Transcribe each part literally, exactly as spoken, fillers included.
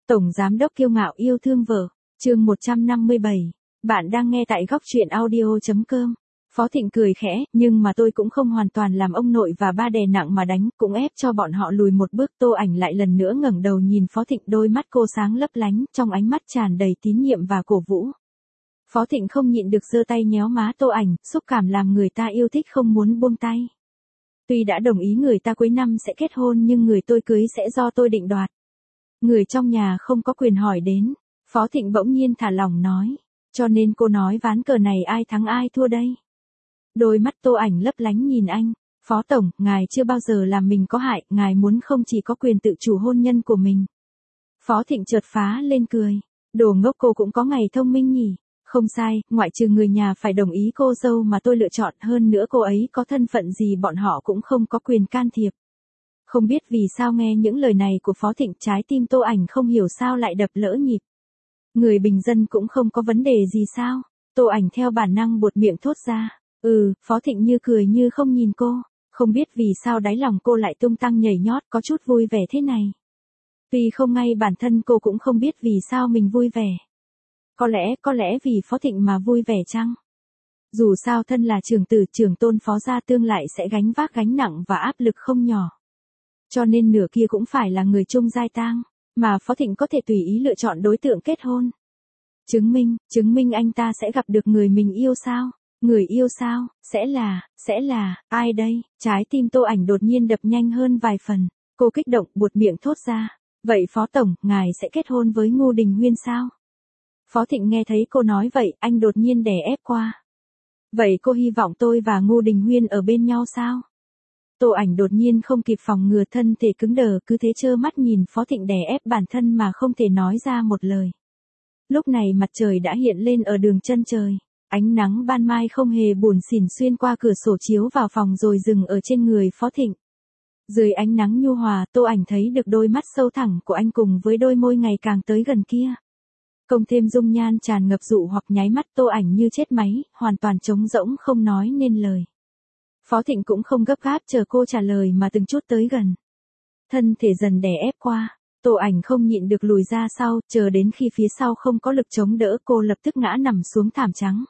Tổng giám đốc kiêu ngạo yêu thương vợ, chương một trăm năm mươi bảy. Bạn đang nghe tại góc truyện audio chấm com. Phó Thịnh cười khẽ, nhưng mà tôi cũng không hoàn toàn làm ông nội và ba đè nặng mà đánh, cũng ép cho bọn họ lùi một bước. Tô Ảnh lại lần nữa ngẩng đầu nhìn Phó Thịnh, đôi mắt cô sáng lấp lánh, trong ánh mắt tràn đầy tín nhiệm và cổ vũ. Phó Thịnh không nhịn được giơ tay nhéo má Tô Ảnh, xúc cảm làm người ta yêu thích không muốn buông tay. Tuy đã đồng ý người ta cuối năm sẽ kết hôn nhưng người tôi cưới sẽ do tôi định đoạt. Người trong nhà không có quyền hỏi đến. Phó Thịnh bỗng nhiên thả lỏng nói. Cho nên cô nói ván cờ này ai thắng ai thua đây? Đôi mắt Tô Ảnh lấp lánh nhìn anh. Phó Tổng, ngài chưa bao giờ làm mình có hại, ngài muốn không chỉ có quyền tự chủ hôn nhân của mình. Phó Thịnh chợt phá lên cười. Đồ ngốc, cô cũng có ngày thông minh nhỉ? Không sai, ngoại trừ người nhà phải đồng ý cô dâu mà tôi lựa chọn, hơn nữa cô ấy có thân phận gì bọn họ cũng không có quyền can thiệp. Không biết vì sao nghe những lời này của Phó Thịnh, trái tim Tô Ảnh không hiểu sao lại đập lỡ nhịp. Người bình dân cũng không có vấn đề gì sao? Tô Ảnh theo bản năng buột miệng thốt ra. Ừ, Phó Thịnh như cười như không nhìn cô. Không biết vì sao đáy lòng cô lại tung tăng nhảy nhót, có chút vui vẻ thế này. Tuy không ngay bản thân cô cũng không biết vì sao mình vui vẻ. Có lẽ, có lẽ vì Phó Thịnh mà vui vẻ chăng? Dù sao thân là trưởng tử trưởng tôn Phó gia tương lại sẽ gánh vác gánh nặng và áp lực không nhỏ. Cho nên nửa kia cũng phải là người chung giai tang, mà Phó Thịnh có thể tùy ý lựa chọn đối tượng kết hôn. Chứng minh, chứng minh anh ta sẽ gặp được người mình yêu sao? Người yêu sao? Sẽ là, sẽ là, ai đây? Trái tim Tô Ảnh đột nhiên đập nhanh hơn vài phần. Cô kích động buột miệng thốt ra. Vậy Phó Tổng, ngài sẽ kết hôn với Ngô Đình Huyên sao? Phó Thịnh nghe thấy cô nói vậy, anh đột nhiên đè ép qua. Vậy cô hy vọng tôi và Ngô Đình Huyên ở bên nhau sao? Tô Ảnh đột nhiên không kịp phòng ngừa, thân thể cứng đờ, cứ thế trơ mắt nhìn Phó Thịnh đè ép bản thân mà không thể nói ra một lời. Lúc này mặt trời đã hiện lên ở đường chân trời. Ánh nắng ban mai không hề buồn xỉn xuyên qua cửa sổ chiếu vào phòng rồi dừng ở trên người Phó Thịnh. Dưới ánh nắng nhu hòa, Tô Ảnh thấy được đôi mắt sâu thẳm của anh cùng với đôi môi ngày càng tới gần kia. Cộng thêm dung nhan tràn ngập dụ hoặc, nháy mắt Tô Ảnh như chết máy, hoàn toàn trống rỗng không nói nên lời. Phó Thịnh cũng không gấp gáp chờ cô trả lời mà từng chút tới gần. Thân thể dần đè ép qua, Tô Ảnh không nhịn được lùi ra sau, chờ đến khi phía sau không có lực chống đỡ cô lập tức ngã nằm xuống thảm trắng.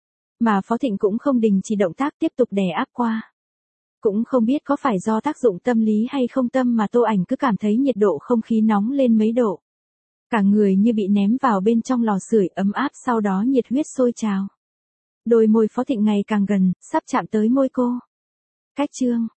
Mà Phó Thịnh cũng không đình chỉ động tác, tiếp tục đè áp qua. Cũng không biết có phải do tác dụng tâm lý hay không tâm mà Tô Ảnh cứ cảm thấy nhiệt độ không khí nóng lên mấy độ. Cả người như bị ném vào bên trong lò sưởi ấm áp, sau đó nhiệt huyết sôi trào. Đôi môi Phó Thịnh ngày càng gần, sắp chạm tới môi cô. Cách chương